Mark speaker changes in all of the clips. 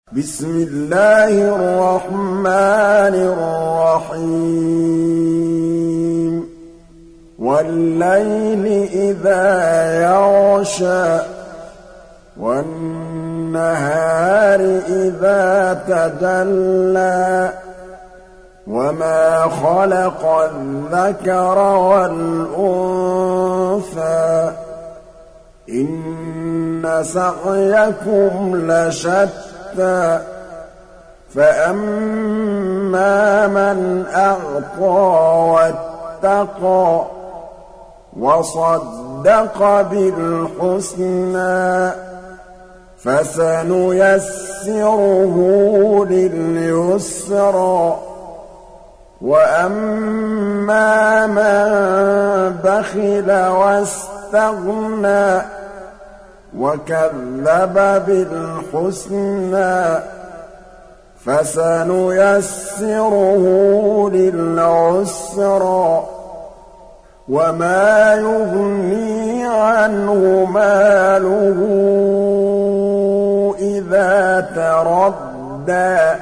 Speaker 1: بسم الله الرحمن الرحيم والليل إذا يغشى والنهار إذا تجلى وما خلق الذكر والأنثى إن سعيكم لشتى فأما من أعطى واتقى وصدق بالحسنى فسنيسره لليسرى وأما من بخل واستغنى وكذب بالحسنى فسنيسره للعسرى وما يغني عنه ماله إذا تردى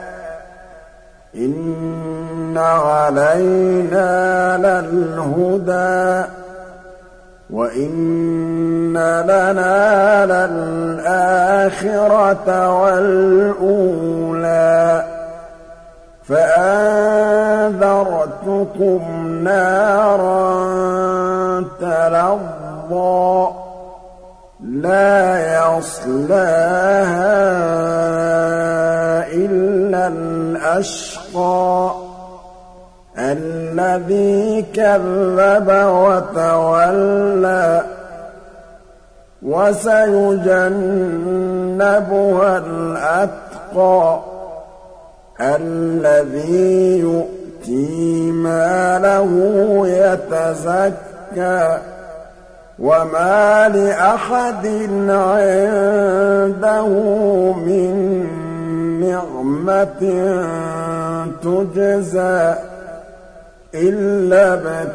Speaker 1: إن علينا للهدى وإن لنا للآخرة والأولى فأنذرتكم نارا تلظى لا يصلاها إلا الأشقى الذي كذب وتولى وسيجنبها الأتقى الذي يؤتي ماله يتزكى وما لأحد عنده من نعمة تجزى إلا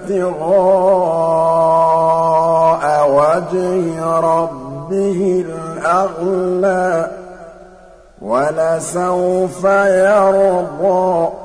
Speaker 1: ابتغاء وجه ربه الأعلى ولسوف يرضى